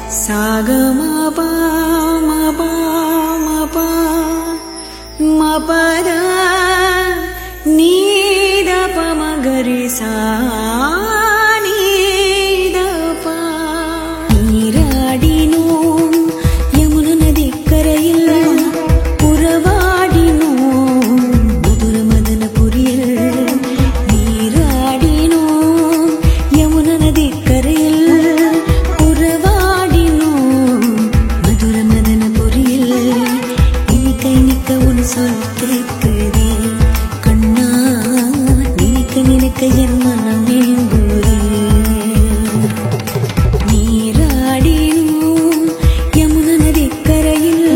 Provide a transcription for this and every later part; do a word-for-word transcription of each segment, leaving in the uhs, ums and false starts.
Sagamapa mapa mapa mapada nida pamagari sa nida pa niradi no yamuna nadi karayil puravadi no madura madana puriyal niradi no yamuna nadi karayil சொல் கேட்குதே கண்ணா நினைக்க நினைக்க என் மனம் ஏங்குதே நீராடினோம் யமுனா நதி கரையில்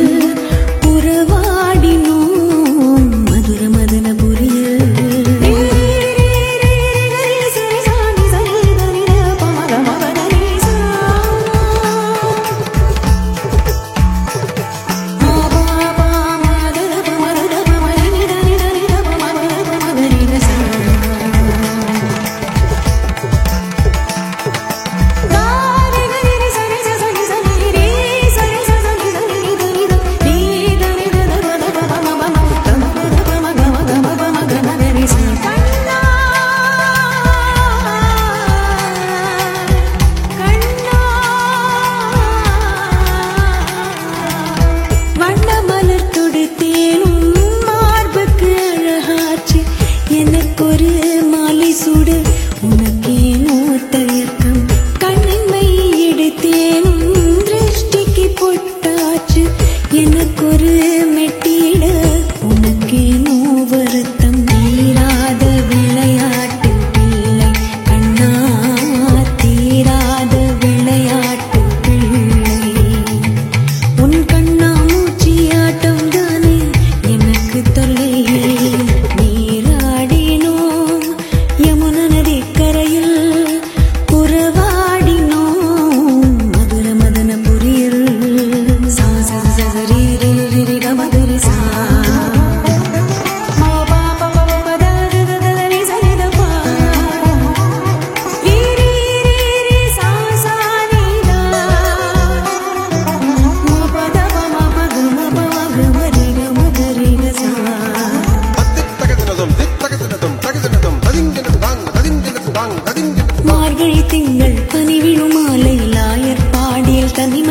உறவாடினோம் மதுர மதனபுரியில் எனக்கொரு மாலை சுடு உனக்கேனோ தயக்கம் கண்ணின்மை எடுத்தேனும் திருஷ்டிக்கு பொட்டாச்சு எனக்கொரு மெட்டிட உனக்கேனோ வருத்தம் தீராத விளையாட்டு பிள்ளை கண்ணா தீராத விளையாட்டு பிள்ளை உன் கண்ணா மூச்சி ஆட்டம் தானே எனக்கு தொல்லை மார்கழி திங்கள் பனி விழும் மாலை லாயர் பாடியில் தனி